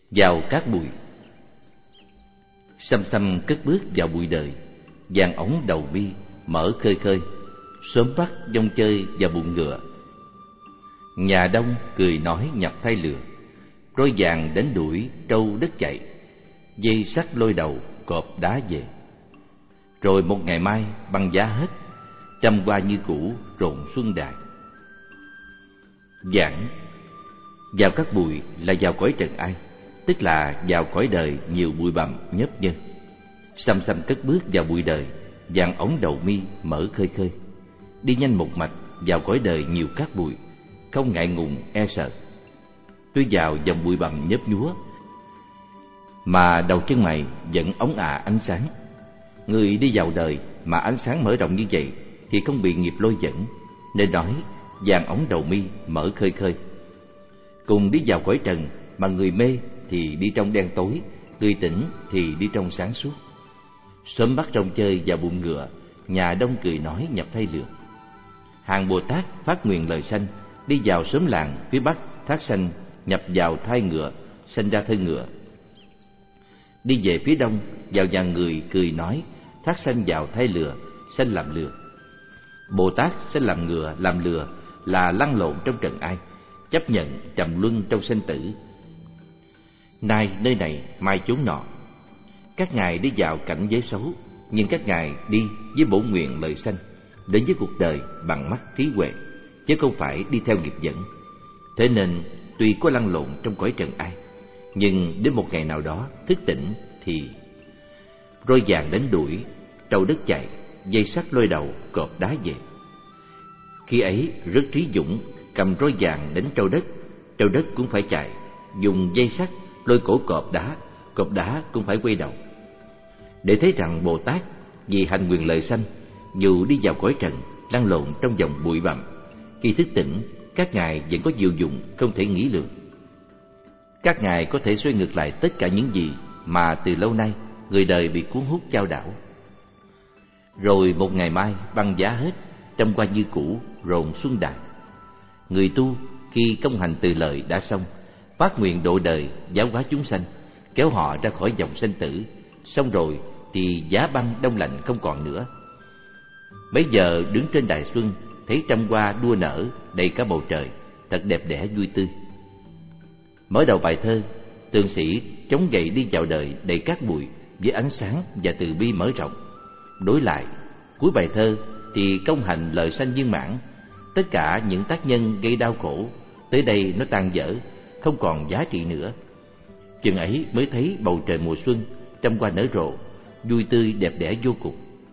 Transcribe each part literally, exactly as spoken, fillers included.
Vào cát bụi. Xăm xăm cất bước vào bụi đời, vàng ống đầu bi mở khơi khơi, sớm bắt dông chơi vào bụng ngựa. Nhà đông cười nói nhập thay lừa, roi vàng đánh đuổi trâu đất chạy, dây sắt lôi đầu cọp đá về. Rồi một ngày mai băng giá hết, trăm hoa như cũ rộn xuân đài. Giảng. Vào các bụi là vào cõi trần ai, tức là vào cõi đời nhiều bụi bặm nhớp nhơ. Xăm xăm cất bước vào bụi đời, vàng ống đầu mi mở khơi khơi, đi nhanh một mạch vào cõi đời nhiều cát bụi, không ngại ngùng e sợ. Tuy vào dòng bụi bặm nhớp nhúa, mà đầu chân mày vẫn ống ả ánh sáng. Người đi vào đời mà ánh sáng mở rộng như vậy thì không bị nghiệp lôi dẫn, nên nói vàng ống đầu mi mở khơi khơi. Cùng đi vào cõi trần mà người mê thì đi trong đen tối, người tỉnh thì đi trong sáng suốt. Sớm bắt rong chơi vào bụng ngựa, nhà đông cười nói nhập thay lừa. Hàng Bồ Tát phát nguyện lời sanh, đi vào xóm làng phía bắc thác sanh, nhập vào thai ngựa, sanh ra thân ngựa. Đi về phía đông, vào nhà người cười nói thác sanh vào thai lừa, sanh làm lừa. Bồ Tát sanh làm ngựa làm lừa là lăn lộn trong trần ai, chấp nhận trầm luân trong sinh tử. Nay nơi này, mai chốn nọ. Các ngài đi vào cảnh giới xấu, nhưng các ngài đi với bổn nguyện lời sanh, đến với cuộc đời bằng mắt trí huệ, chứ không phải đi theo nghiệp dẫn. Thế nên tuy có lăn lộn trong cõi trần ai, nhưng đến một ngày nào đó thức tỉnh thì roi vàng đánh đuổi trâu đất chạy, dây sắt lôi đầu cọp đá về. Khi ấy rất trí dũng, cầm roi vàng đánh trâu đất, trâu đất cũng phải chạy, dùng dây sắt lôi cổ cọp đá, cọp đá cũng phải quay đầu. Để thấy rằng Bồ Tát vì hành nguyện lợi sanh, dù đi vào cõi trần lăn lộn trong dòng bụi bặm, khi thức tỉnh các ngài vẫn có diệu dụng không thể nghĩ lường. Các ngài có thể xoay ngược lại tất cả những gì mà từ lâu nay người đời bị cuốn hút chao đảo. Rồi một ngày mai băng giá hết, trăm hoa như cũ rộn xuân đài. Người tu khi công hành từ lời đã xong, phát nguyện độ đời giáo hóa chúng sanh, kéo họ ra khỏi dòng sanh tử. Xong rồi thì giá băng đông lạnh không còn nữa. Bấy giờ đứng trên đài xuân, thấy trăm hoa đua nở đầy cả bầu trời, thật đẹp đẽ vui tươi. Mở đầu bài thơ, tường sĩ chống gậy đi vào đời đầy cát bụi với ánh sáng và từ bi mở rộng. Đối lại, cuối bài thơ thì công hành lời sanh viên mãn. Tất cả những tác nhân gây đau khổ tới đây nó tan dở, không còn giá trị nữa. Chừng ấy mới thấy bầu trời mùa xuân, trăm hoa nở rộ, vui tươi đẹp đẽ vô cùng.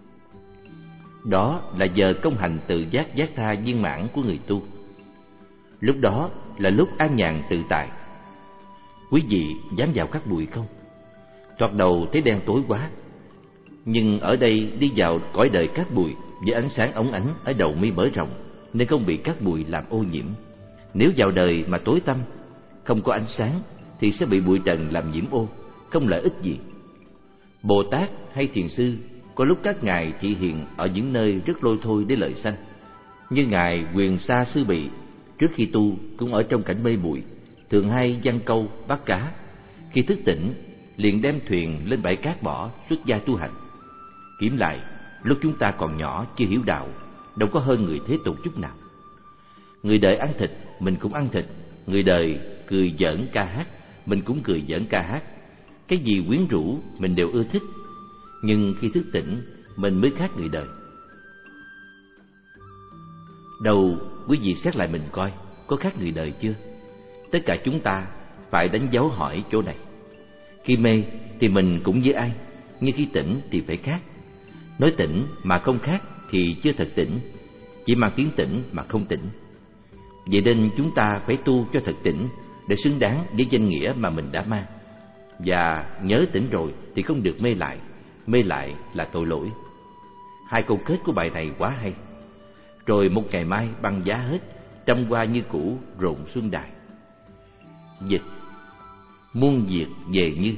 Đó là giờ công hành tự giác giác tha viên mãn của người tu. Lúc đó là lúc an nhàn tự tại. Quý vị dám vào các bụi không? Thoạt đầu thấy đen tối quá, nhưng ở đây đi vào cõi đời các bụi với ánh sáng óng ánh ở đầu mi mở rộng, nên không bị các bụi làm ô nhiễm. Nếu vào đời mà tối tăm, không có ánh sáng, thì sẽ bị bụi trần làm nhiễm ô, không lợi ích gì. Bồ Tát hay thiền sư có lúc các ngài thị hiện ở những nơi rất lôi thôi để lợi sanh. Như ngài Quyền Sa Sư Bị, trước khi tu cũng ở trong cảnh mê bụi, thường hay giăng câu bắt cá. Khi thức tỉnh liền đem thuyền lên bãi cát bỏ, xuất gia tu hành. Kiểm lại, lúc chúng ta còn nhỏ chưa hiểu đạo, đâu có hơn người thế tục chút nào. Người đời ăn thịt, mình cũng ăn thịt. Người đời cười giỡn ca hát, mình cũng cười giỡn ca hát. Cái gì quyến rũ mình đều ưa thích. Nhưng khi thức tỉnh, mình mới khác người đời. Đầu quý vị xét lại mình coi, có khác người đời chưa? Tất cả chúng ta phải đánh dấu hỏi chỗ này. Khi mê thì mình cũng như ai, nhưng khi tỉnh thì phải khác. Nói tỉnh mà không khác thì chưa thật tỉnh, chỉ mang tiếng tỉnh mà không tỉnh. Vậy nên chúng ta phải tu cho thật tỉnh, để xứng đáng với danh nghĩa mà mình đã mang. Và nhớ tỉnh rồi thì không được mê lại, mê lại là tội lỗi. Hai câu kết của bài này quá hay. Rồi một ngày mai băng giá hết, trăm hoa như cũ rộn xuân đài. Dịch: muôn việc về như.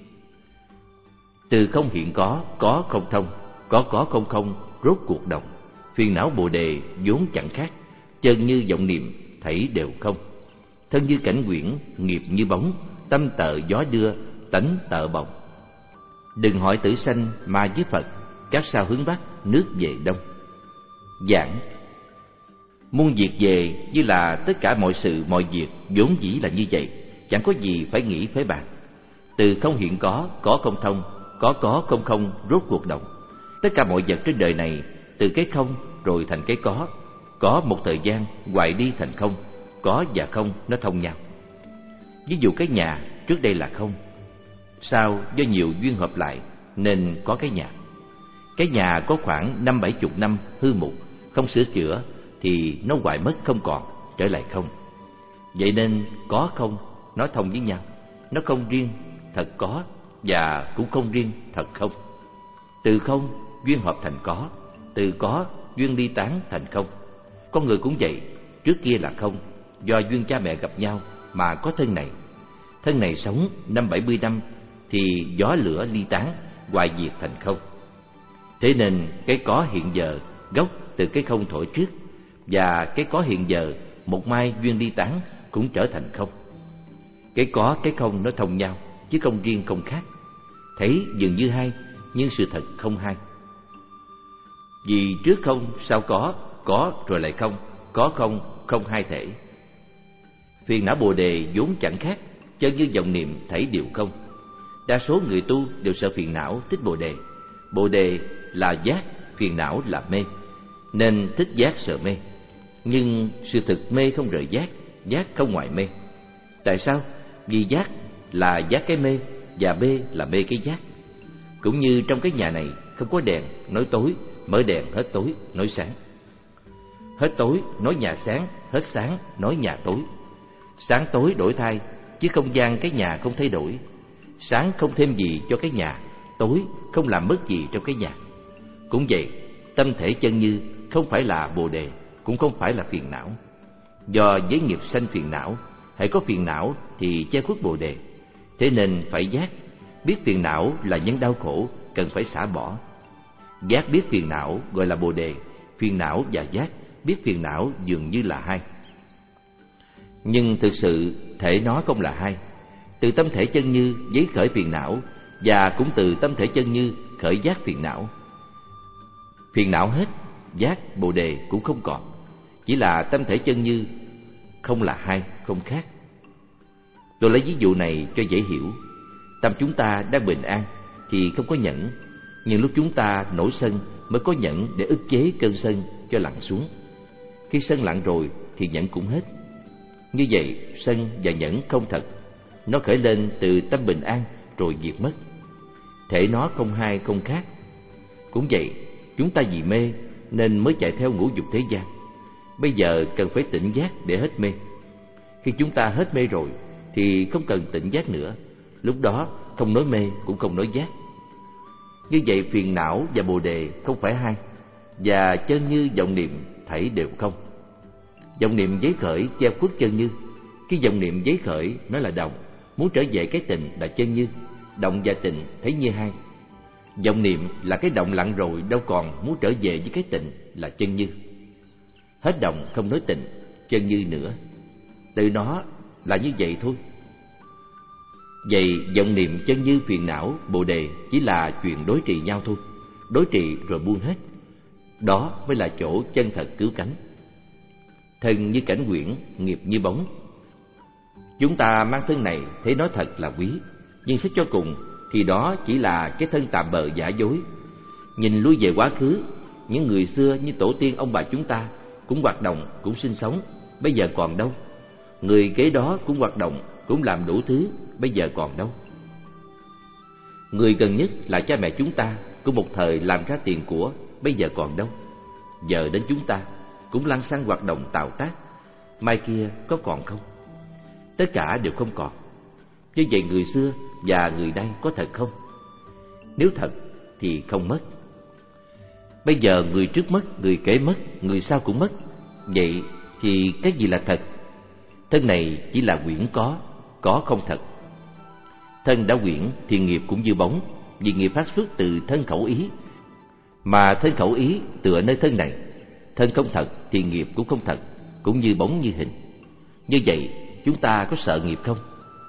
Từ không hiện có, có không thông, có có không không, rốt cuộc đồng. Phiền não bồ đề vốn chẳng khác, chân như vọng niệm thảy đều không. Thân như cảnh quyển, nghiệp như bóng, tâm tợ gió đưa, tánh tợ bồng. Đừng hỏi tử sanh mà với Phật, các sao hướng Bắc, nước về Đông. Giảng: muôn việc về như là tất cả mọi sự mọi việc vốn dĩ là như vậy, chẳng có gì phải nghĩ phải bàn. Từ không hiện có, có không thông, có có không không rốt cuộc động. Tất cả mọi vật trên đời này từ cái không rồi thành cái có, có một thời gian hoại đi thành không, có và không nó thông nhau. Ví dụ cái nhà trước đây là không, sau do nhiều duyên hợp lại nên có cái nhà. Cái nhà có khoảng năm bảy chục năm hư mục, không sửa chữa thì nó hoại mất không còn, trở lại không. Vậy nên có không nó thông với nhau, nó không riêng thật có và cũng không riêng thật không. Từ không duyên hợp thành có, từ có duyên ly tán thành không. Con người cũng vậy, trước kia là không, do duyên cha mẹ gặp nhau mà có thân này. Thân này sống năm bảy mươi năm thì gió lửa ly tán, hoại diệt thành không. Thế nên cái có hiện giờ gốc từ cái không thổi trước, và cái có hiện giờ một mai duyên ly tán cũng trở thành không. Cái có cái không nó thông nhau, chứ không riêng không khác. Thấy dường như hai, nhưng sự thật không hai. Vì trước không sau có, có rồi lại không, có không không hai thể. Phiền não Bồ đề vốn chẳng khác, chân như vọng niệm thảy đều không. Đa số người tu đều sợ phiền não, thích Bồ đề. Bồ đề là giác, phiền não là mê, nên thích giác sợ mê. Nhưng sự thực mê không rời giác, giác không ngoại mê. Tại sao? Vì giác là giác cái mê, và mê là mê cái giác. Cũng như trong cái nhà này không có đèn nói tối, mở đèn hết tối nói sáng. Hết tối nói nhà sáng, hết sáng nói nhà tối. Sáng tối đổi thay, chứ không gian cái nhà không thay đổi. Sáng không thêm gì cho cái nhà, tối không làm mất gì cho cái nhà. Cũng vậy, tâm thể chân như không phải là Bồ đề, cũng không phải là phiền não. Do giới nghiệp sanh phiền não, hãy có phiền não thì che khuất Bồ đề. Thế nên phải giác, biết phiền não là nhân đau khổ, cần phải xả bỏ. Giác biết phiền não gọi là Bồ đề, phiền não và giác biết phiền não dường như là hai. Nhưng thực sự thể nó không là hai. Từ tâm thể chân như giấy khởi phiền não, và cũng từ tâm thể chân như khởi giác phiền não. Phiền não hết, giác Bồ đề cũng không còn. Chỉ là tâm thể chân như không là hai, không khác. Tôi lấy ví dụ này cho dễ hiểu. Tâm chúng ta đang bình an thì không có nhẫn, nhưng lúc chúng ta nổi sân mới có nhẫn để ức chế cơn sân cho lặng xuống. Khi sân lặng rồi thì nhẫn cũng hết. Như vậy sân và nhẫn không thật, nó khởi lên từ tâm bình an rồi diệt mất. Thể nó không hai không khác. Cũng vậy, chúng ta vì mê nên mới chạy theo ngũ dục thế gian. Bây giờ cần phải tỉnh giác để hết mê. Khi chúng ta hết mê rồi thì không cần tỉnh giác nữa. Lúc đó không nói mê cũng không nói giác. Như vậy phiền não và Bồ đề không phải hai, và chân như vọng niệm thảy đều không. Vọng niệm giấy khởi che khuất chân như. Khi vọng niệm giấy khởi nó là đồng, muốn trở về cái tịnh là chân như. Động và tịnh thấy như hai. Vọng niệm là cái động lặng rồi, đâu còn muốn trở về với cái tịnh là chân như. Hết động không nói tịnh, chân như nữa. Từ nó là như vậy thôi. Vậy vọng niệm chân như phiền não Bồ đề chỉ là chuyện đối trị nhau thôi. Đối trị rồi buông hết. Đó mới là chỗ chân thật cứu cánh. Thân như cảnh quyển, nghiệp như bóng. Chúng ta mang thân này thấy nó thật là quý, nhưng xét cho cùng thì đó chỉ là cái thân tạm bợ giả dối. Nhìn lui về quá khứ, những người xưa như tổ tiên ông bà chúng ta cũng hoạt động, cũng sinh sống, bây giờ còn đâu. Người kế đó cũng hoạt động, cũng làm đủ thứ, bây giờ còn đâu. Người gần nhất là cha mẹ chúng ta, cũng một thời làm ra tiền của, bây giờ còn đâu. Giờ đến chúng ta cũng lăng xăng hoạt động tạo tác, mai kia có còn không? Tất cả đều không còn. Như vậy người xưa và người nay có thật không? Nếu thật thì không mất. Bây giờ người trước mất, người kế mất, người sau cũng mất. Vậy thì cái gì là thật? Thân này chỉ là quyển có, có không thật. Thân đã quyển thì nghiệp cũng như bóng, vì nghiệp phát xuất từ thân khẩu ý. Mà thân khẩu ý tựa nơi thân này. Thân không thật thì nghiệp cũng không thật, cũng như bóng như hình. Như vậy chúng ta có sợ nghiệp không?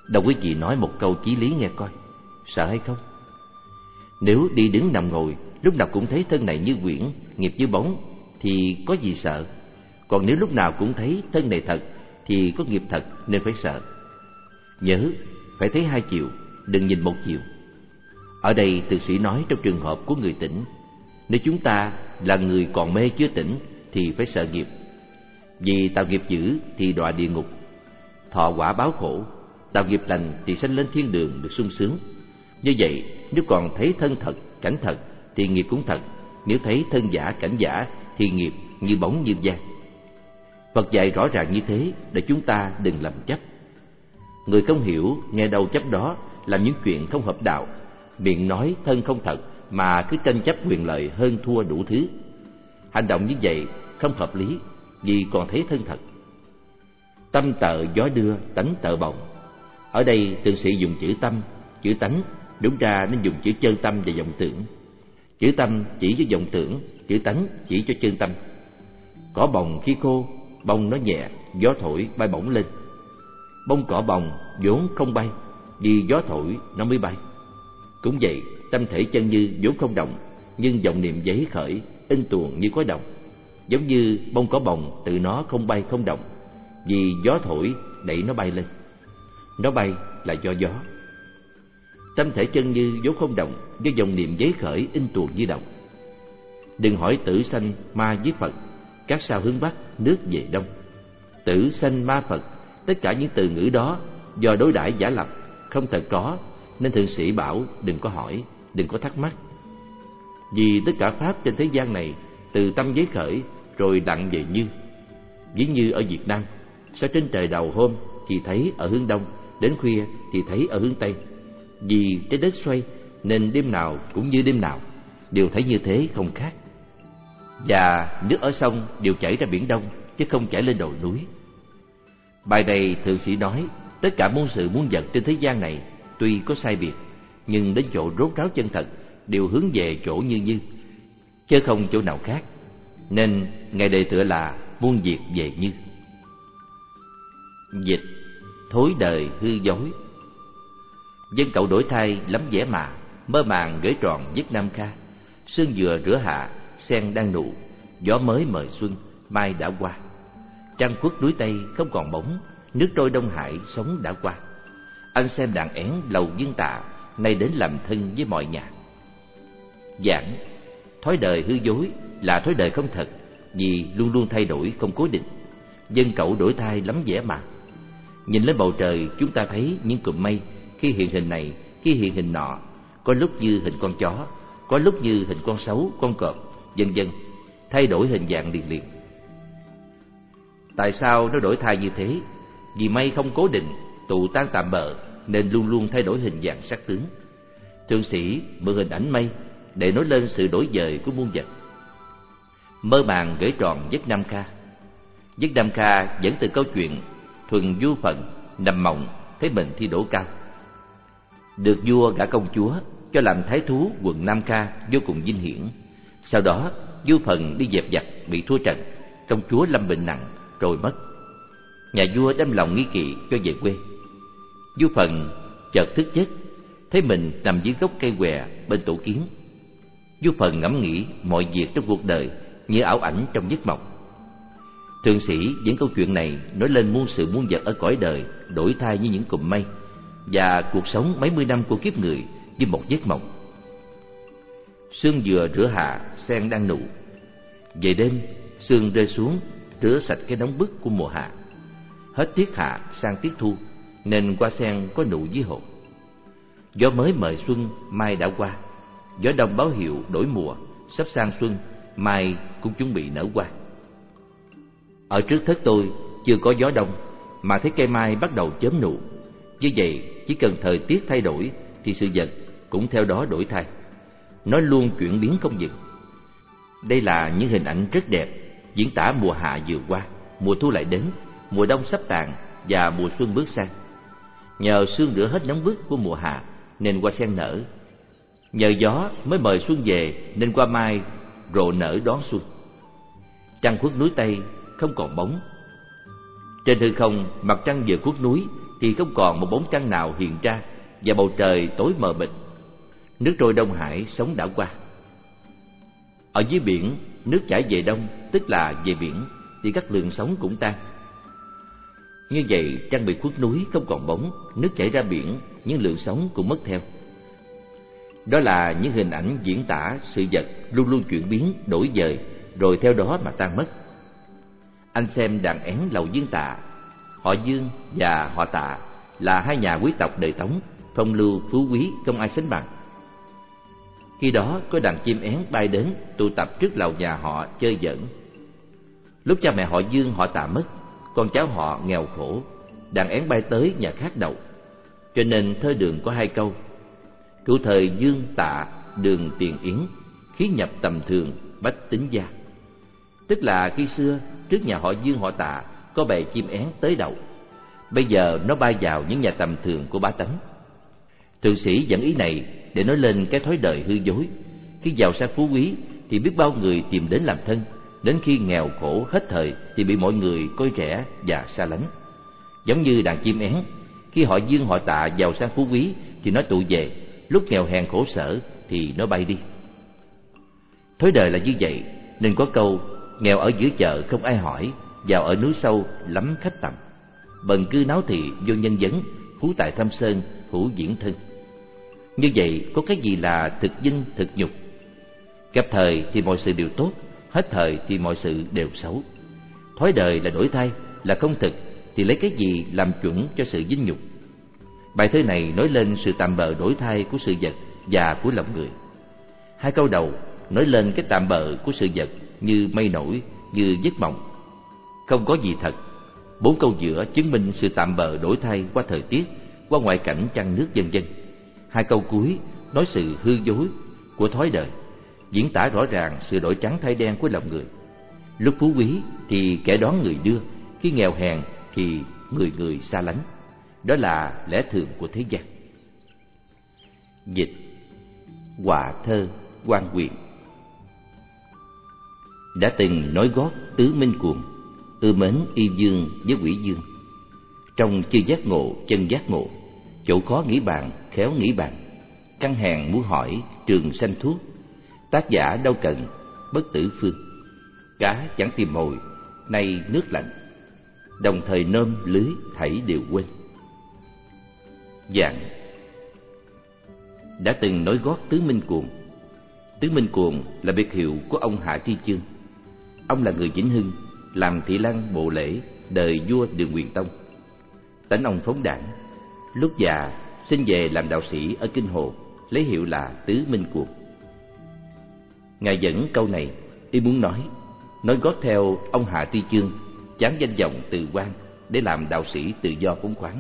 Đâu quý vị nói một câu chí lý nghe coi, sợ hay không? Nếu đi đứng nằm ngồi lúc nào cũng thấy thân này như quyển, nghiệp như bóng thì có gì sợ. Còn nếu lúc nào cũng thấy thân này thật thì có nghiệp thật nên phải sợ. Nhớ, phải thấy hai chiều, đừng nhìn một chiều. Ở đây từ sĩ nói trong trường hợp của người tỉnh. Nếu chúng ta là người còn mê chưa tỉnh thì phải sợ nghiệp. Vì tạo nghiệp dữ thì đọa địa ngục, thọ quả báo khổ. Tạo nghiệp lành thì sanh lên thiên đường được sung sướng. Như vậy, nếu còn thấy thân thật, cảnh thật thì nghiệp cũng thật. Nếu thấy thân giả, cảnh giả thì nghiệp như bóng như gian. Phật dạy rõ ràng như thế để chúng ta đừng lầm chấp. Người không hiểu nghe đâu chấp đó, làm những chuyện không hợp đạo, miệng nói thân không thật mà cứ tranh chấp quyền lợi hơn thua đủ thứ. Hành động như vậy không hợp lý vì còn thấy thân thật. Tâm tợ gió đưa, tánh tợ bồng. Ở đây thượng sĩ dùng chữ tâm, chữ tánh, đúng ra nên dùng chữ chân tâm và vọng tưởng. Chữ tâm chỉ cho vọng tưởng, chữ tánh chỉ cho chân tâm. Cỏ bồng khi khô, bông nó nhẹ, gió thổi bay bổng lên. Bông cỏ bồng vốn không bay, vì gió thổi nó mới bay. Cũng vậy, tâm thể chân như vốn không động, nhưng vọng niệm giấy khởi, in tuồng như có động. Giống như bông cỏ bồng tự nó không bay không động, vì gió thổi đẩy nó bay lên. Nó bay là do gió. Tâm thể chân như vốn không động, do vọng niệm giấy khởi, in tuồng như động. Đừng hỏi tử sanh ma với Phật, các sao hướng Bắc, nước về Đông. Tử sanh ma Phật, tất cả những từ ngữ đó do đối đãi giả lập, không thật có, nên thượng sĩ bảo đừng có hỏi, đừng có thắc mắc. Vì tất cả pháp trên thế gian này từ tâm giấy khởi rồi đặng về như. Ví như ở Việt Nam, sao trên trời đầu hôm thì thấy ở hướng Đông, đến khuya thì thấy ở hướng Tây. Vì trái đất xoay nên đêm nào cũng như đêm nào, đều thấy như thế không khác. Và nước ở sông đều chảy ra biển Đông, chứ không chảy lên đồi núi. Bài này thượng sĩ nói tất cả muôn sự muôn vật trên thế gian này tuy có sai biệt, nhưng đến chỗ rốt ráo chân thật đều hướng về chỗ như như, chứ không chỗ nào khác. Nên ngài đề tựa là muôn việc về như. Dịch: thối đời hư dối. Dân cậu đổi thay lắm vẻ mà, mơ màng gửi tròn giấc Nam Kha. Sương vừa rửa hạ, sen đang nụ, gió mới mời xuân, mai đã qua. Trăng khuất núi Tây không còn bóng, nước trôi Đông Hải sóng đã qua. Anh xem đàn én lầu dương tạ, nay đến làm thân với mọi nhà. Giảng: thói đời hư dối là thói đời không thật, vì luôn luôn thay đổi không cố định. Dân cậu đổi thay lắm vẻ mà. Nhìn lên bầu trời, chúng ta thấy những cụm mây khi hiện hình này, khi hiện hình nọ, có lúc như hình con chó, có lúc như hình con sấu, con cọp, vân vân, thay đổi hình dạng liền liền. Tại sao nó đổi thay như thế? Vì mây không cố định, tụ tan tạm bợ, nên luôn luôn thay đổi hình dạng sắc tướng. Thượng sĩ mượn hình ảnh mây để nói lên sự đổi dời của muôn vật. Mơ màng gửi tròn giấc Nam Kha. Giấc Nam Kha dẫn từ câu chuyện thuần du phận nằm mộng thấy mình thi đỗ cao. Được vua gả công chúa cho làm thái thú quận Nam Kha vô cùng vinh hiển. Sau đó du phần đi dẹp giặc bị thua trận, công chúa lâm bệnh nặng rồi mất. Nhà vua đâm lòng nghi kỵ cho về quê. Du phần chợt thức giấc, thấy mình nằm dưới gốc cây què bên tổ kiến. Du phần ngẫm nghĩ mọi việc trong cuộc đời như ảo ảnh trong giấc mộng. Thượng sĩ dẫn câu chuyện này nói lên muôn sự muôn vật ở cõi đời đổi thay như những cụm mây, và cuộc sống mấy mươi năm của kiếp người như một giấc mộng. Sương vừa rửa hạ, sen đang nụ. Về đêm, sương rơi xuống rửa sạch cái nóng bức của mùa hạ. Hết tiết hạ sang tiết thu, nên hoa sen có nụ dưới hồ. Gió mới mời xuân, mai đã qua. Gió đông báo hiệu đổi mùa, sắp sang xuân, mai cũng chuẩn bị nở hoa. Ở trước thất tôi chưa có gió đông, mà thấy cây mai bắt đầu chớm nụ. Như vậy, chỉ cần thời tiết thay đổi thì sự vật cũng theo đó đổi thay. Nó luôn chuyển biến không dừng. Đây là những hình ảnh rất đẹp, diễn tả mùa hạ vừa qua, mùa thu lại đến, mùa đông sắp tàn và mùa xuân bước sang. Nhờ sương rửa hết nóng bức của mùa hạ nên hoa sen nở. Nhờ gió mới mời xuân về nên hoa mai rộ nở đón xuân. Trăng khuất núi Tây không còn bóng. Trên hư không, mặt trăng vừa khuất núi thì không còn một bóng trăng nào hiện ra và bầu trời tối mờ mịt. Nước trôi Đông Hải sóng đã qua. Ở dưới biển, nước chảy về đông, tức là về biển, thì các lượng sóng cũng tan. Như vậy, trăng bị khuất núi không còn bóng, nước chảy ra biển, nhưng lượng sóng cũng mất theo. Đó là những hình ảnh diễn tả sự vật luôn luôn chuyển biến, đổi dời, rồi theo đó mà tan mất. Anh xem đàn én Lầu Dương Tạ. Họ Dương và họ Tạ là hai nhà quý tộc đời Tống, phong lưu phú quý không ai sánh bằng. Khi đó có đàn chim én bay đến tụ tập trước lầu nhà họ chơi giỡn. Lúc cha mẹ họ Dương họ Tạ mất, con cháu họ nghèo khổ, đàn én bay tới nhà khác đậu. Cho nên thơ đường có hai câu: cựu thời Dương Tạ đường tiền yến, khí nhập tầm thường bách tính gia. Tức là khi xưa trước nhà họ Dương họ Tạ có bầy chim én tới đậu, bây giờ nó bay vào những nhà tầm thường của bá tánh. Thượng sĩ dẫn ý này để nói lên cái thói đời hư dối. Khi giàu sang phú quý thì biết bao người tìm đến làm thân, đến khi nghèo khổ hết thời thì bị mọi người coi rẻ và xa lánh. Giống như đàn chim én, khi họ Dương họ Tạ giàu sang phú quý thì nó tụ về, lúc nghèo hèn khổ sở thì nó bay đi. Thói đời là như vậy, nên có câu nghèo ở giữa chợ không ai hỏi, giàu ở núi sâu lắm khách tầm. Bần cư náo thị vô nhân vấn, phú tại thâm sơn hữu diễn thân. Như vậy có cái gì là thực vinh thực nhục? Gặp thời thì mọi sự đều tốt, hết thời thì mọi sự đều xấu. Thói đời là đổi thay, là không thực, thì lấy cái gì làm chuẩn cho sự vinh nhục? Bài thơ này nói lên sự tạm bợ đổi thay của sự vật và của lòng người. Hai câu đầu nói lên cái tạm bợ của sự vật như mây nổi, như giấc mộng, không có gì thật. Bốn câu giữa chứng minh sự tạm bợ đổi thay qua thời tiết, qua ngoại cảnh trăng nước vân vân. Hai câu cuối nói sự hư dối của thói đời, diễn tả rõ ràng sự đổi trắng thay đen của lòng người. Lúc phú quý thì kẻ đón người đưa, khi nghèo hèn thì người người xa lánh. Đó là lẽ thường của thế gian. Dịch họa thơ Quan Quyền. Đã từng nói gót tứ minh cuồng, ưa mến y dương với quỷ dương. Trong chưa giác ngộ chân giác ngộ, chỗ khó nghĩ bàn khéo nghĩ bàn. Căn hàng muốn hỏi trường sanh thuốc, tác giả đâu cần bất tử phương. Cá chẳng tìm mồi, nay nước lạnh, đồng thời nôm lưới thảy đều quên. Dạng đã từng nói gót tứ minh cuồng. Tứ minh cuồng là biệt hiệu của ông Hạ Tri Chương. Ông là người Vĩnh Hưng, làm thị lang bộ lễ đời vua Đường Quyền Tông. Tánh ông phóng đảng, lúc già xin về làm đạo sĩ ở Kinh Hồ, lấy hiệu là Tứ Minh Cuồng. Ngài dẫn câu này y muốn nói nói gót theo ông Hạ Tri Chương, chán danh vọng từ quan để làm đạo sĩ tự do phóng khoáng.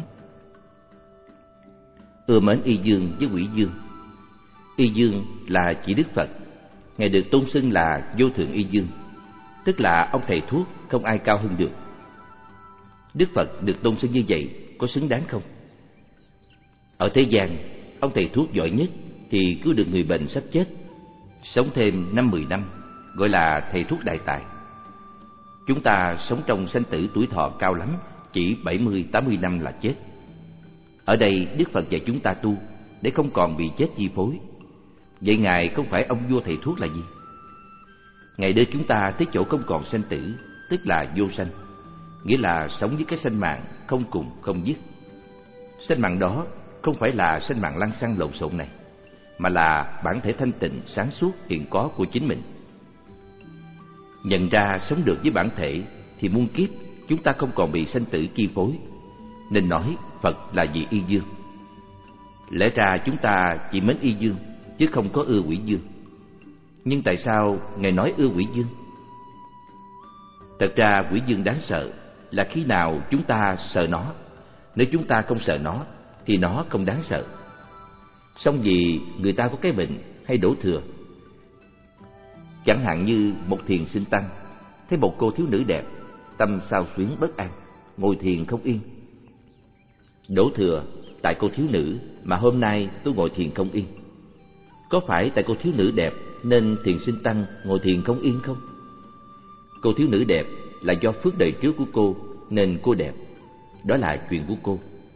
Ưa mến y dương với quỷ dương. Y dương là chỉ Đức Phật, Ngài được tôn xưng là vô thượng y dương, tức là ông thầy thuốc không ai cao hơn được. Đức Phật được tôn xưng như vậy có xứng đáng không? Ở thế gian, ông thầy thuốc giỏi nhất thì cứu được người bệnh sắp chết, sống thêm năm mười năm, gọi là thầy thuốc đại tài. Chúng ta sống trong sanh tử tuổi thọ cao lắm, chỉ bảy mươi tám mươi năm là chết. Ở đây Đức Phật dạy chúng ta tu để không còn bị chết chi phối. Vậy Ngài không phải ông vua thầy thuốc là gì? Ngài đưa chúng ta tới chỗ không còn sanh tử, tức là vô sanh, nghĩa là sống với cái sanh mạng không cùng không dứt. Sanh mạng đó không phải là sanh mạng lăng xăng lộn xộn này, mà là bản thể thanh tịnh sáng suốt hiện có của chính mình. Nhận ra sống được với bản thể thì muôn kiếp chúng ta không còn bị sanh tử chi phối, nên nói Phật là vị y dương. Lẽ ra chúng ta chỉ mến y dương chứ không có ưa quỷ dương. Nhưng tại sao Ngài nói ưa quỷ dương? Thật ra quỷ dương đáng sợ là khi nào chúng ta sợ nó. Nếu chúng ta không sợ nó thì nó không đáng sợ. Song vì người ta có cái bệnh hay đổ thừa. Chẳng hạn như một thiền sinh tăng thấy một cô thiếu nữ đẹp, tâm xao xuyến bất an, ngồi thiền không yên. Đổ thừa tại cô thiếu nữ mà hôm nay tôi ngồi thiền không yên. Có phải tại cô thiếu nữ đẹp nên thiền sinh tăng ngồi thiền không yên không? Cô thiếu nữ đẹp là do phước đời trước của cô nên cô đẹp. Đó là chuyện của cô.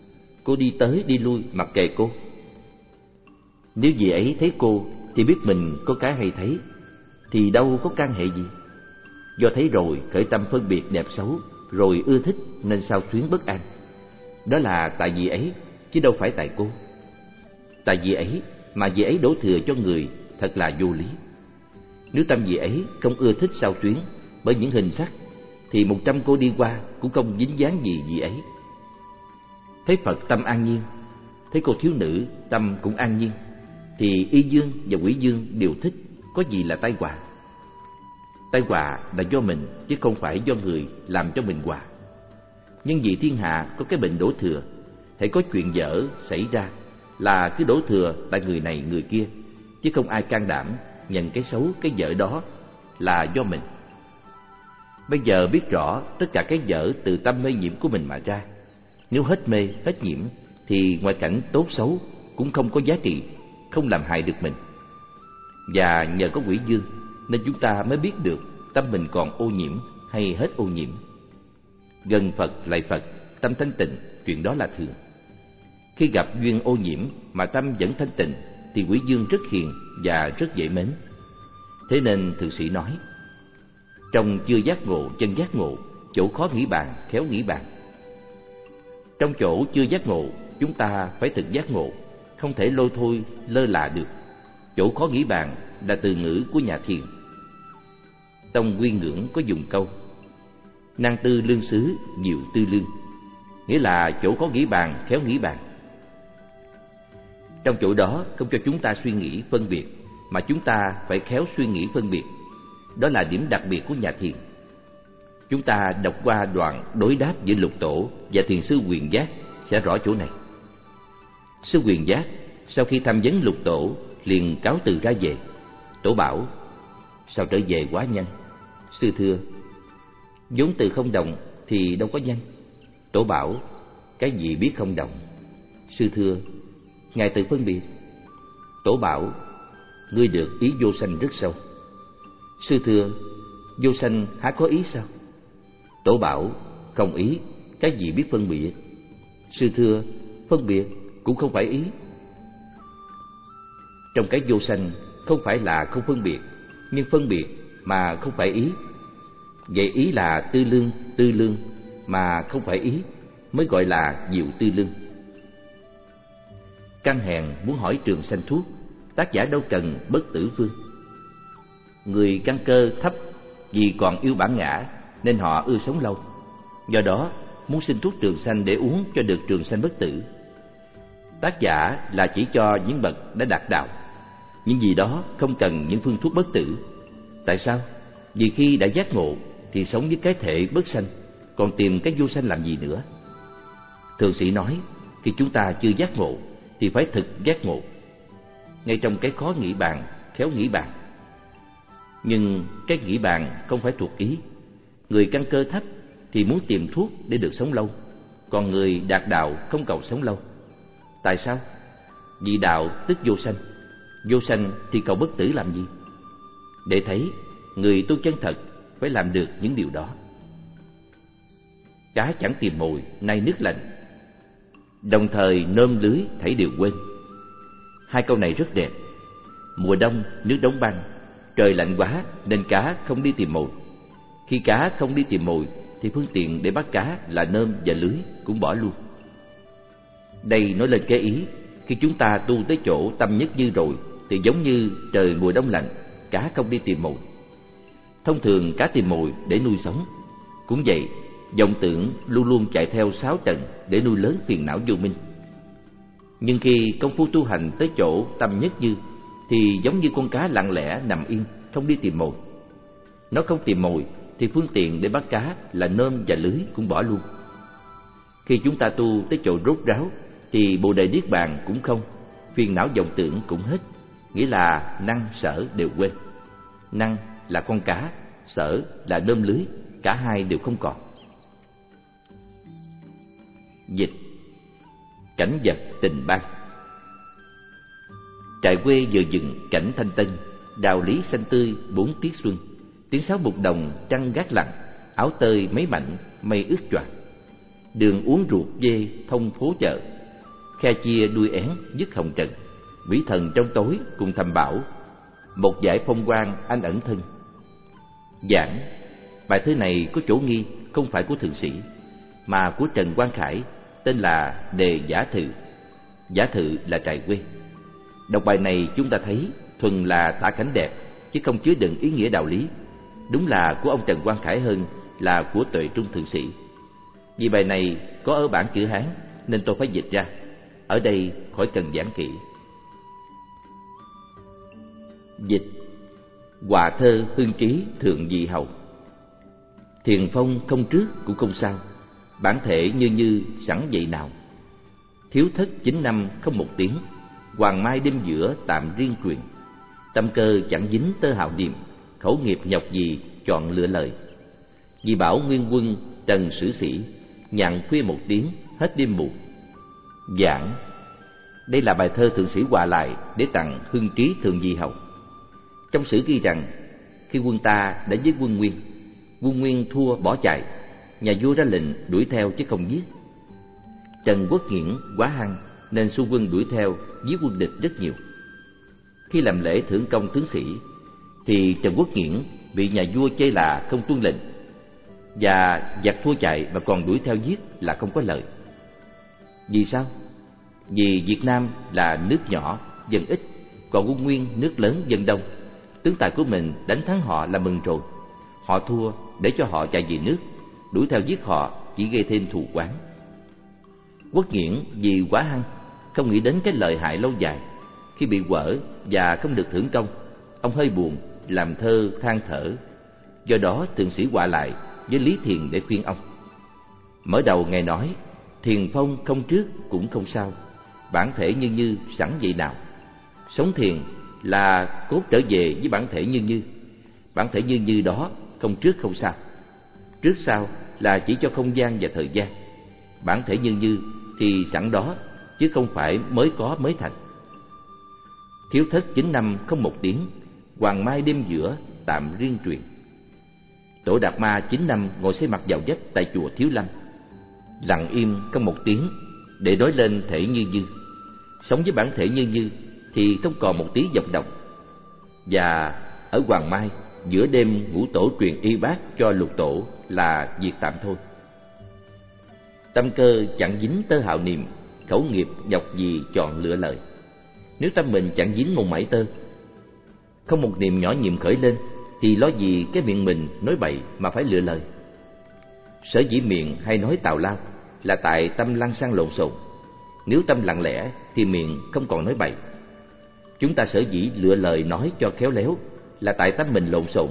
cô đi tới đi lui mặc kệ cô. Nếu dì ấy thấy cô thì biết mình có cái hay thấy, thì đâu có can hệ gì. Do thấy rồi khởi tâm phân biệt đẹp xấu, rồi ưa thích nên sao xuyến bất an. Đó là tại dì ấy, chứ đâu phải tại cô. Tại dì ấy mà dì ấy đổ thừa cho người, thật là vô lý. Nếu tâm dì ấy không ưa thích sao xuyến bởi những hình sắc, thì một trăm cô đi qua cũng không dính dáng gì dì ấy. Thấy Phật tâm an nhiên, thấy cô thiếu nữ tâm cũng an nhiên, thì y dương và quỷ dương đều thích, có gì là tai họa. Tai họa là do mình, chứ không phải do người làm cho mình họa. Nhưng vì thiên hạ có cái bệnh đổ thừa, hễ có chuyện dở xảy ra là cứ đổ thừa tại người này người kia, chứ không ai can đảm nhận cái xấu cái dở đó là do mình. Bây giờ biết rõ tất cả cái dở từ tâm mê nhiễm của mình mà ra. Nếu hết mê, hết nhiễm, thì ngoại cảnh tốt xấu cũng không có giá trị, không làm hại được mình. Và nhờ có quỷ dương nên chúng ta mới biết được tâm mình còn ô nhiễm hay hết ô nhiễm. Gần Phật lại Phật, tâm thanh tịnh, chuyện đó là thường. Khi gặp duyên ô nhiễm mà tâm vẫn thanh tịnh thì quỷ dương rất hiền và rất dễ mến. Thế nên thượng sĩ nói: trong chưa giác ngộ chân giác ngộ, chỗ khó nghĩ bàn khéo nghĩ bàn. Trong chỗ chưa giác ngộ, chúng ta phải thực giác ngộ, không thể lôi thôi lơ là được. Chỗ khó nghĩ bàn là từ ngữ của nhà thiền. Tông Nguyên Ngưỡng có dùng câu: năng tư lương xứ, diệu tư lương, nghĩa là chỗ khó nghĩ bàn khéo nghĩ bàn. Trong chỗ đó không cho chúng ta suy nghĩ phân biệt, mà chúng ta phải khéo suy nghĩ phân biệt. Đó là điểm đặc biệt của nhà thiền. Chúng ta đọc qua đoạn đối đáp giữa Lục Tổ và thiền sư Quyền Giác sẽ rõ chỗ này. Sư Quyền Giác sau khi tham vấn Lục Tổ liền cáo từ ra về. Tổ bảo: sao trở về quá nhanh? Sư thưa: vốn từ không đồng thì đâu có nhanh. Tổ bảo: cái gì biết không đồng? Sư thưa: ngài tự phân biệt. Tổ bảo: ngươi được ý vô sanh rất sâu. Sư thưa: vô sanh há có ý sao? Tổ bảo: không ý, cái gì biết phân biệt? Sư thưa: phân biệt cũng không phải ý. Trong cái vô sanh không phải là không phân biệt, nhưng phân biệt mà không phải ý. Vậy ý là tư lương, tư lương mà không phải ý mới gọi là diệu tư lương. Căn hèn muốn hỏi trường sanh thuốc, tác giả đâu cần bất tử phương. Người căn cơ thấp vì còn yêu bản ngã nên họ ưa sống lâu, do đó muốn xin thuốc trường sanh để uống cho được trường sanh bất tử. Tác giả là chỉ cho những bậc đã đạt đạo, những gì đó không cần những phương thuốc bất tử. Tại sao? Vì khi đã giác ngộ thì sống với cái thể bất sanh, còn tìm cái vô sanh làm gì nữa? Thượng sĩ nói, khi chúng ta chưa giác ngộ thì phải thực giác ngộ. Ngay trong cái khó nghĩ bàn, khéo nghĩ bàn. Nhưng cái nghĩ bàn không phải thuộc ý. Người căn cơ thấp thì muốn tìm thuốc để được sống lâu, còn người đạt đạo không cầu sống lâu. Tại sao? Vì đạo tức vô sanh, vô sanh thì cầu bất tử làm gì? Để thấy người tu chân thật phải làm được những điều đó. Cá chẳng tìm mồi nay nước lạnh, đồng thời nôm lưới thảy đều quên. Hai câu này rất đẹp. Mùa đông nước đóng băng, trời lạnh quá nên cá không đi tìm mồi. Khi cá không đi tìm mồi thì phương tiện để bắt cá là nơm và lưới cũng bỏ luôn. Đây nói lên cái ý, khi chúng ta tu tới chỗ tâm nhất như rồi thì giống như trời mùa đông lạnh, cá không đi tìm mồi. Thông thường cá tìm mồi để nuôi sống. Cũng vậy, vọng tưởng luôn luôn chạy theo sáu trần để nuôi lớn phiền não vô minh. Nhưng khi công phu tu hành tới chỗ tâm nhất như thì giống như con cá lặng lẽ nằm yên, không đi tìm mồi. Nó không tìm mồi thì phương tiện để bắt cá là nơm và lưới cũng bỏ luôn. Khi chúng ta tu tới chỗ rốt ráo thì bồ đề niết bàn cũng không, phiền não vọng tưởng cũng hết, nghĩa là năng sở đều quên. Năng là con cá, sở là nơm lưới, cả hai đều không còn. Dịch: cảnh vật tình ban. Trại quê vừa dựng cảnh thanh tân, đào lý xanh tươi bốn tiết xuân. Tiếng sáo bục đồng trăng gác lặng, áo tơi mấy mảnh mây ướt choạc. Đường uống ruột dê thông phố chợ, khe chia đuôi én dứt hồng trần, vĩ thần trong tối cùng thầm bảo, một dải phong quang anh ẩn thân. Giảng, bài thơ này có chỗ nghi không phải của thượng sĩ, mà của Trần Quang Khải, tên là Đề Giả Thự. Giả Thự là trại quê. Đọc bài này chúng ta thấy thuần là tả cảnh đẹp, chứ không chứa đựng ý nghĩa đạo lý. Đúng là của ông Trần Quang Khải hơn là của Tuệ Trung thượng sĩ. Vì bài này có ở bản chữ Hán nên tôi phải dịch ra. Ở đây khỏi cần giảng kỹ. Dịch: Họa thơ hương trí thượng dị hầu. Thiền phong không trước cũng không sau, bản thể như như sẵn vậy nào. Thiếu thất chín năm không một tiếng, hoàng mai đêm giữa tạm riêng truyền. Tâm cơ chẳng dính tơ hào niệm, khẩu nghiệp nhọc gì chọn lựa lời. Vì bảo nguyên quân trần sử sĩ, nhạn khuya một tiếng hết đêm mù. Giảng: Đây là bài thơ thượng sĩ họa lại để tặng hưng trí thượng dị hầu. Trong sử ghi rằng, khi quân ta đã với quân Nguyên, quân Nguyên thua bỏ chạy, nhà vua ra lệnh đuổi theo chứ không giết. Trần Quốc Nghiễn quá hăng nên xu quân đuổi theo, giết quân địch rất nhiều. Khi làm lễ thưởng công tướng sĩ thì Trần Quốc Nghiễn bị nhà vua chê là không tuân lệnh, và giặc thua chạy mà còn đuổi theo giết là không có lợi. Vì sao? Vì Việt Nam là nước nhỏ, dân ít, còn quân Nguyên nước lớn, dân đông. Tướng tài của mình đánh thắng họ là mừng rồi. Họ thua để cho họ chạy về nước, đuổi theo giết họ chỉ gây thêm thù oán. Quốc Nghiễn vì quá hăng, không nghĩ đến cái lợi hại lâu dài. Khi bị quở và không được thưởng công, ông hơi buồn, làm thơ than thở. Do đó thượng sĩ họa lại với Lý Thiền để khuyên ông. Mở đầu ngài nói, thiền phong không trước cũng không sau, bản thể như như sẵn vậy nào. Sống thiền là cốt trở về với bản thể như như. Bản thể như như đó không trước không sau. Trước sau là chỉ cho không gian và thời gian. Bản thể như như thì sẵn đó, chứ không phải mới có mới thành. Thiếu thất chín năm không một tiếng, hoàng mai đêm giữa tạm riêng truyền. Tổ Đạt Ma chín năm ngồi xây mặt vào vách tại chùa Thiếu Lâm, lặng im không một tiếng để nói lên thể như như. Sống với bản thể như như thì không còn một tí vọng động. Và ở Hoàng Mai, giữa đêm ngũ tổ truyền y bát cho lục tổ là việc tạm thôi. Tâm cơ chẳng dính tơ hào niệm, khẩu nghiệp nhọc gì chọn lựa lời. Nếu tâm mình chẳng dính một mảy tơ, không một niệm nhỏ nhiệm khởi lên, thì lo gì cái miệng mình nói bậy mà phải lựa lời. Sở dĩ miệng hay nói tào lao là tại tâm lăng xăng lộn xộn. Nếu tâm lặng lẽ thì miệng không còn nói bậy. Chúng ta sở dĩ lựa lời nói cho khéo léo là tại tâm mình lộn xộn.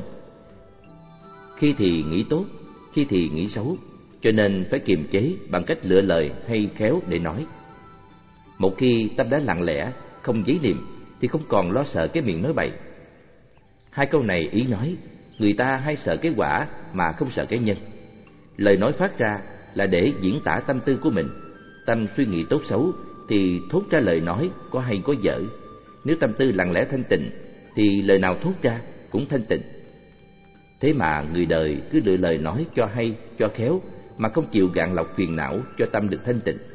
Khi thì nghĩ tốt, khi thì nghĩ xấu, cho nên phải kiềm chế bằng cách lựa lời hay khéo để nói. Một khi tâm đã lặng lẽ, không giấy niệm, thì không còn lo sợ cái miệng nói bậy. Hai câu này ý nói, người ta hay sợ cái quả mà không sợ cái nhân. Lời nói phát ra là để diễn tả tâm tư của mình. Tâm suy nghĩ tốt xấu thì thốt ra lời nói có hay có dở. Nếu tâm tư lặng lẽ thanh tịnh thì lời nào thốt ra cũng thanh tịnh. Thế mà người đời cứ lựa lời nói cho hay, cho khéo, mà không chịu gạn lọc phiền não cho tâm được thanh tịnh.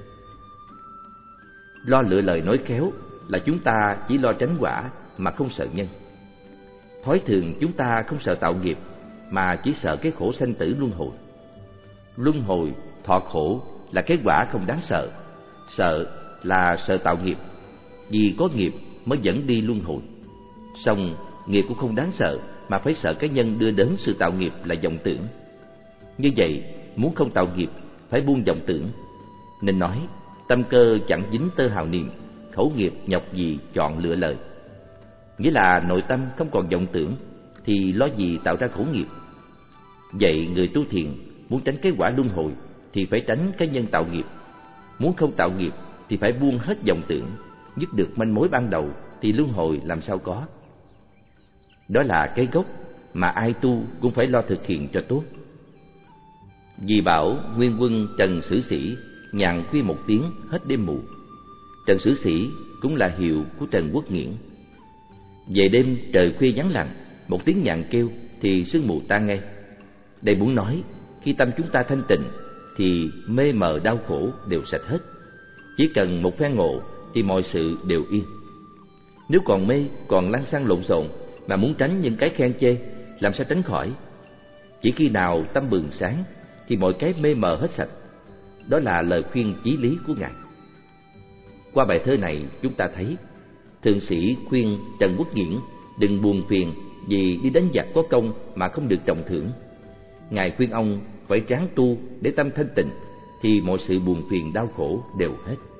Lo lựa lời nói khéo là chúng ta chỉ lo tránh quả mà không sợ nhân. Thói thường chúng ta không sợ tạo nghiệp, mà chỉ sợ cái khổ sanh tử luân hồi. Luân hồi, thọ khổ là cái quả không đáng sợ. Sợ là sợ tạo nghiệp, vì có nghiệp mới dẫn đi luân hồi. Song nghiệp cũng không đáng sợ, mà phải sợ cái nhân đưa đến sự tạo nghiệp là vọng tưởng. Như vậy, muốn không tạo nghiệp phải buông vọng tưởng. Nên nói, tâm cơ chẳng dính tơ hào niệm, khẩu nghiệp nhọc gì chọn lựa lời. Nghĩa là nội tâm không còn vọng tưởng thì lo gì tạo ra khổ nghiệp. Vậy người tu thiền muốn tránh cái quả luân hồi thì phải tránh cái nhân tạo nghiệp. Muốn không tạo nghiệp thì phải buông hết vọng tưởng, dứt được manh mối ban đầu thì luân hồi làm sao có. Đó là cái gốc mà ai tu cũng phải lo thực hiện cho tốt. Vì bảo nguyên quân Trần Sử Sĩ, nhàn khuya một tiếng hết đêm mù. Trần Sử Sĩ cũng là hiệu của Trần Quốc Nghiễn. Về đêm trời khuya vắng lặng, một tiếng nhạn kêu thì sương mù tan ngay. Đây muốn nói, khi tâm chúng ta thanh tịnh thì mê mờ đau khổ đều sạch hết. Chỉ cần một phen ngộ thì mọi sự đều yên. Nếu còn mê, còn lăng xăng lộn xộn mà muốn tránh những cái khen chê, làm sao tránh khỏi? Chỉ khi nào tâm bừng sáng thì mọi cái mê mờ hết sạch. Đó là lời khuyên chí lý của Ngài. Qua bài thơ này chúng ta thấy thượng sĩ khuyên Trần Quốc Nghĩễn đừng buồn phiền vì đi đánh giặc có công mà không được trọng thưởng. Ngài khuyên ông phải ráng tu để tâm thanh tịnh thì mọi sự buồn phiền đau khổ đều hết.